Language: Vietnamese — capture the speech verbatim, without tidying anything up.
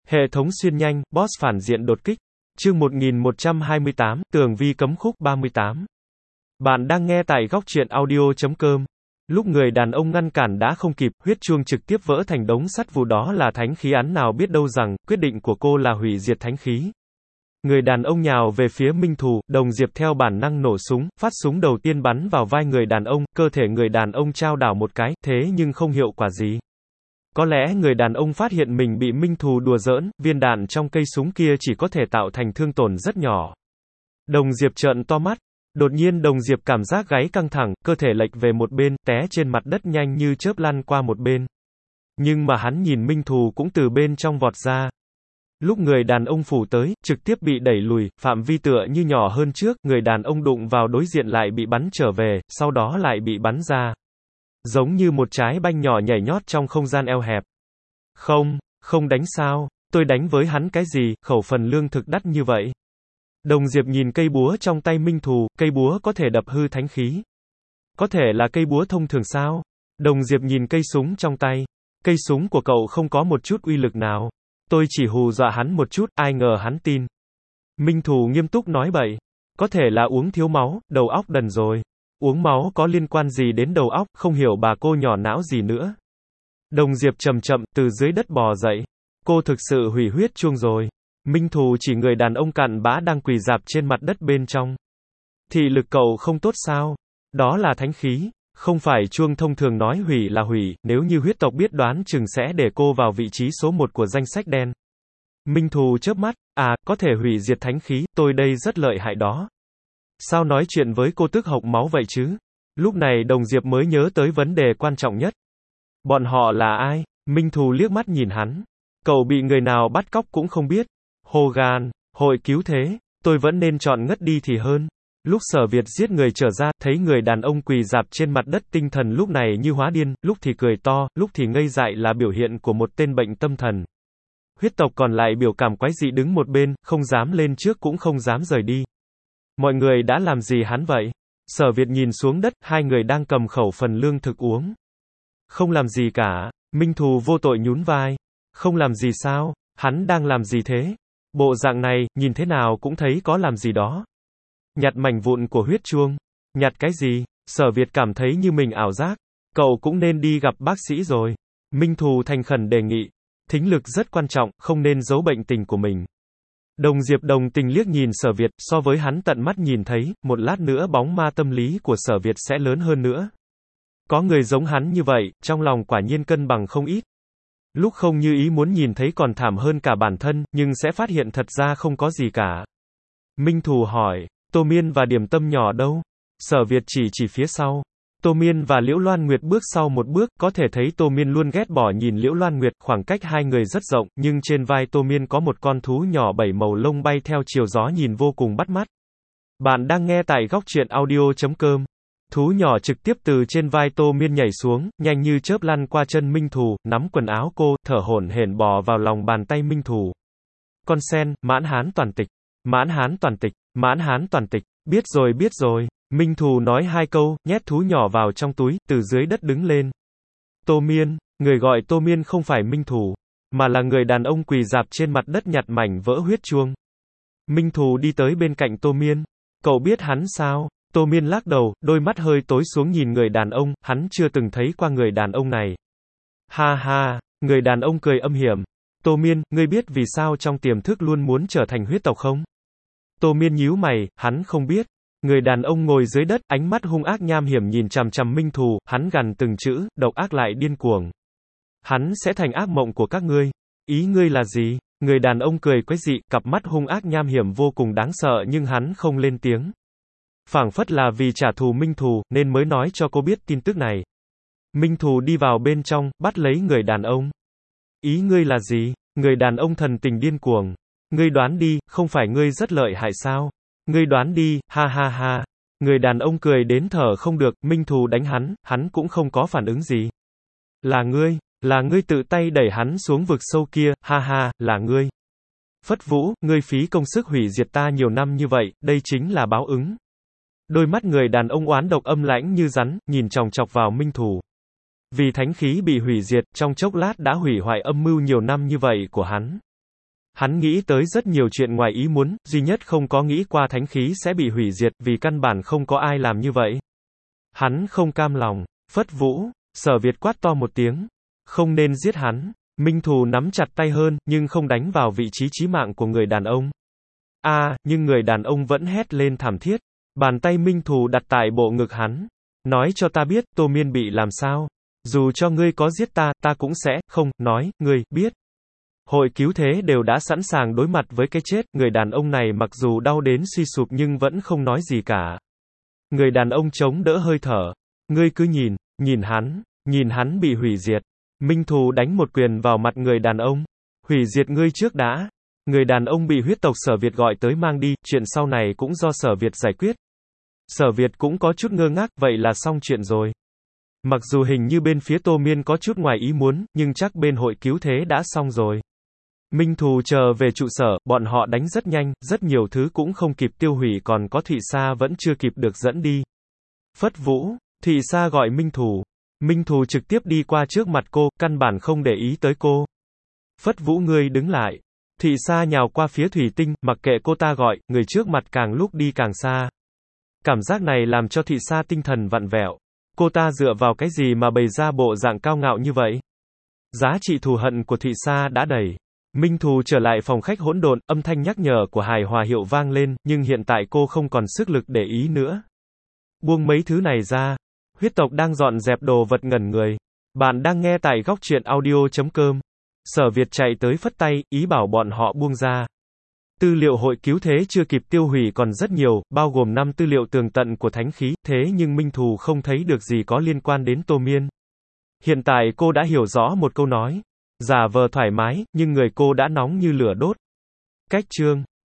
Hệ thống xuyên nhanh, boss phản diện đột kích. Chương một nghìn một trăm hai mươi tám, tường vi cấm khúc ba mươi tám. Bạn đang nghe tại góc truyện audio chấm com. Lúc người đàn ông ngăn cản đã không kịp, huyết chuông trực tiếp vỡ thành đống sắt vụn. Đó là thánh khí, án nào biết đâu rằng, quyết định của cô là hủy diệt thánh khí. Người đàn ông nhào về phía Minh Thù, Đồng Diệp theo bản năng nổ súng, phát súng đầu tiên bắn vào vai người đàn ông, cơ thể người đàn ông chao đảo một cái, thế nhưng không hiệu quả gì. Có lẽ người đàn ông phát hiện mình bị Minh Thù đùa giỡn, viên đạn trong cây súng kia chỉ có thể tạo thành thương tổn rất nhỏ. Đồng Diệp trợn to mắt. Đột nhiên Đồng Diệp cảm giác gáy căng thẳng, cơ thể lệch về một bên, té trên mặt đất nhanh như chớp lăn qua một bên. Nhưng mà hắn nhìn Minh Thù cũng từ bên trong vọt ra. Lúc người đàn ông phủ tới, trực tiếp bị đẩy lùi, phạm vi tựa như nhỏ hơn trước, người đàn ông đụng vào đối diện lại bị bắn trở về, sau đó lại bị bắn ra. Giống như một trái banh nhỏ nhảy nhót trong không gian eo hẹp. Không, không đánh sao, tôi đánh với hắn cái gì, khẩu phần lương thực đắt như vậy. Đồng Diệp nhìn cây búa trong tay Minh Thù, cây búa có thể đập hư thánh khí. Có thể là cây búa thông thường sao? Đồng Diệp nhìn cây súng trong tay. Cây súng của cậu không có một chút uy lực nào. Tôi chỉ hù dọa hắn một chút, ai ngờ hắn tin. Minh Thù nghiêm túc nói bậy. Có thể là uống thiếu máu, đầu óc đần rồi. Uống máu có liên quan gì đến đầu óc, không hiểu bà cô nhỏ não gì nữa. Đồng Diệp chậm chậm, từ dưới đất bò dậy. Cô thực sự hủy huyết chuông rồi. Minh Thù chỉ người đàn ông cặn bã đang quỳ rạp trên mặt đất bên trong. Thị lực cậu không tốt sao? Đó là thánh khí. Không phải chuông thông thường nói hủy là hủy, nếu như huyết tộc biết đoán chừng sẽ để cô vào vị trí số một của danh sách đen. Minh Thù chớp mắt, à, có thể hủy diệt thánh khí, tôi đây rất lợi hại đó. Sao nói chuyện với cô tức hộc máu vậy chứ? Lúc này Đồng Diệp mới nhớ tới vấn đề quan trọng nhất. Bọn họ là ai? Minh Thù liếc mắt nhìn hắn. Cậu bị người nào bắt cóc cũng không biết. Hogan, hội cứu thế, tôi vẫn nên chọn ngất đi thì hơn. Lúc Sở Việt giết người trở ra, thấy người đàn ông quỳ rạp trên mặt đất, tinh thần lúc này như hóa điên, lúc thì cười to, lúc thì ngây dại là biểu hiện của một tên bệnh tâm thần. Huyết tộc còn lại biểu cảm quái dị đứng một bên, không dám lên trước cũng không dám rời đi. Mọi người đã làm gì hắn vậy? Sở Việt nhìn xuống đất, hai người đang cầm khẩu phần lương thực uống. Không làm gì cả. Minh Thù vô tội nhún vai. Không làm gì sao? Hắn đang làm gì thế? Bộ dạng này, nhìn thế nào cũng thấy có làm gì đó. Nhặt mảnh vụn của huyết chuông. Nhặt cái gì? Sở Việt cảm thấy như mình ảo giác. Cậu cũng nên đi gặp bác sĩ rồi. Minh Thù thành khẩn đề nghị. Thính lực rất quan trọng, không nên giấu bệnh tình của mình. Đồng Diệp đồng tình liếc nhìn Sở Việt, so với hắn tận mắt nhìn thấy, một lát nữa bóng ma tâm lý của Sở Việt sẽ lớn hơn nữa. Có người giống hắn như vậy, trong lòng quả nhiên cân bằng không ít. Lúc không như ý muốn nhìn thấy còn thảm hơn cả bản thân, nhưng sẽ phát hiện thật ra không có gì cả. Minh Thù hỏi, Tô Miên và Điểm Tâm nhỏ đâu? Sở Việt chỉ chỉ phía sau. Tô Miên và Liễu Loan Nguyệt bước sau một bước, có thể thấy Tô Miên luôn ghét bỏ nhìn Liễu Loan Nguyệt, khoảng cách hai người rất rộng, nhưng trên vai Tô Miên có một con thú nhỏ bảy màu lông bay theo chiều gió nhìn vô cùng bắt mắt. Bạn đang nghe tại góc truyện audio chấm com. Thú nhỏ trực tiếp từ trên vai Tô Miên nhảy xuống, nhanh như chớp lăn qua chân Minh Thù, nắm quần áo cô, thở hổn hển bò vào lòng bàn tay Minh Thù. Con sen, mãn hán toàn tịch, mãn hán toàn tịch, mãn hán toàn tịch, biết rồi biết rồi. Minh Thù nói hai câu, nhét thú nhỏ vào trong túi, từ dưới đất đứng lên. Tô Miên, người gọi Tô Miên không phải Minh Thù, mà là người đàn ông quỳ rạp trên mặt đất nhặt mảnh vỡ huyết chuông. Minh Thù đi tới bên cạnh Tô Miên. Cậu biết hắn sao? Tô Miên lắc đầu, đôi mắt hơi tối xuống nhìn người đàn ông, hắn chưa từng thấy qua người đàn ông này. Ha ha, người đàn ông cười âm hiểm. Tô Miên, ngươi biết vì sao trong tiềm thức luôn muốn trở thành huyết tộc không? Tô Miên nhíu mày, hắn không biết. Người đàn ông ngồi dưới đất, ánh mắt hung ác nham hiểm nhìn chằm chằm Minh Thù, hắn gằn từng chữ, độc ác lại điên cuồng. Hắn sẽ thành ác mộng của các ngươi. Ý ngươi là gì? Người đàn ông cười quái dị, cặp mắt hung ác nham hiểm vô cùng đáng sợ nhưng hắn không lên tiếng. Phảng phất là vì trả thù Minh Thù, nên mới nói cho cô biết tin tức này. Minh Thù đi vào bên trong, bắt lấy người đàn ông. Ý ngươi là gì? Người đàn ông thần tình điên cuồng. Ngươi đoán đi, không phải ngươi rất lợi hại sao? Ngươi đoán đi, ha ha ha. Người đàn ông cười đến thở không được, Minh Thù đánh hắn, hắn cũng không có phản ứng gì. Là ngươi, là ngươi tự tay đẩy hắn xuống vực sâu kia, ha ha, là ngươi. Phất Vũ, ngươi phí công sức hủy diệt ta nhiều năm như vậy, đây chính là báo ứng. Đôi mắt người đàn ông oán độc âm lãnh như rắn, nhìn chòng chọc vào Minh Thù. Vì thánh khí bị hủy diệt, trong chốc lát đã hủy hoại âm mưu nhiều năm như vậy của hắn. Hắn nghĩ tới rất nhiều chuyện ngoài ý muốn, duy nhất không có nghĩ qua thánh khí sẽ bị hủy diệt, vì căn bản không có ai làm như vậy. Hắn không cam lòng. Phất Vũ, Sở Việt quát to một tiếng. Không nên giết hắn. Minh Thù nắm chặt tay hơn, nhưng không đánh vào vị trí chí mạng của người đàn ông. A, à, nhưng người đàn ông vẫn hét lên thảm thiết. Bàn tay Minh Thù đặt tại bộ ngực hắn. Nói cho ta biết, Tô Miên bị làm sao? Dù cho ngươi có giết ta, ta cũng sẽ, không, nói, ngươi, biết. Hội cứu thế đều đã sẵn sàng đối mặt với cái chết, người đàn ông này mặc dù đau đến suy sụp nhưng vẫn không nói gì cả. Người đàn ông chống đỡ hơi thở. Ngươi cứ nhìn, nhìn hắn, nhìn hắn bị hủy diệt. Minh Thù đánh một quyền vào mặt người đàn ông. Hủy diệt ngươi trước đã. Người đàn ông bị huyết tộc Sở Việt gọi tới mang đi, chuyện sau này cũng do Sở Việt giải quyết. Sở Việt cũng có chút ngơ ngác, vậy là xong chuyện rồi. Mặc dù hình như bên phía Tô Miên có chút ngoài ý muốn, nhưng chắc bên hội cứu thế đã xong rồi. Minh Thù chờ về trụ sở, bọn họ đánh rất nhanh, rất nhiều thứ cũng không kịp tiêu hủy, còn có Thụy Sa vẫn chưa kịp được dẫn đi. Phất Vũ, Thụy Sa gọi Minh Thù. Minh Thù trực tiếp đi qua trước mặt cô, căn bản không để ý tới cô. Phất Vũ ngươi đứng lại. Thụy Sa nhào qua phía Thủy Tinh, mặc kệ cô ta gọi, người trước mặt càng lúc đi càng xa. Cảm giác này làm cho Thụy Sa tinh thần vặn vẹo. Cô ta dựa vào cái gì mà bày ra bộ dạng cao ngạo như vậy? Giá trị thù hận của Thụy Sa đã đầy. Minh Thù trở lại phòng khách hỗn độn, âm thanh nhắc nhở của Hài Hòa Hiệu vang lên, nhưng hiện tại cô không còn sức lực để ý nữa. Buông mấy thứ này ra. Huyết tộc đang dọn dẹp đồ vật ngẩn người. Bạn đang nghe tại góc truyện audio chấm com. Sở Việt chạy tới phất tay, ý bảo bọn họ buông ra. Tư liệu hội cứu thế chưa kịp tiêu hủy còn rất nhiều, bao gồm năm tư liệu tường tận của thánh khí, thế nhưng Minh Thù không thấy được gì có liên quan đến Tô Miên. Hiện tại cô đã hiểu rõ một câu nói. Giả vờ thoải mái, nhưng người cô đã nóng như lửa đốt. Cách chương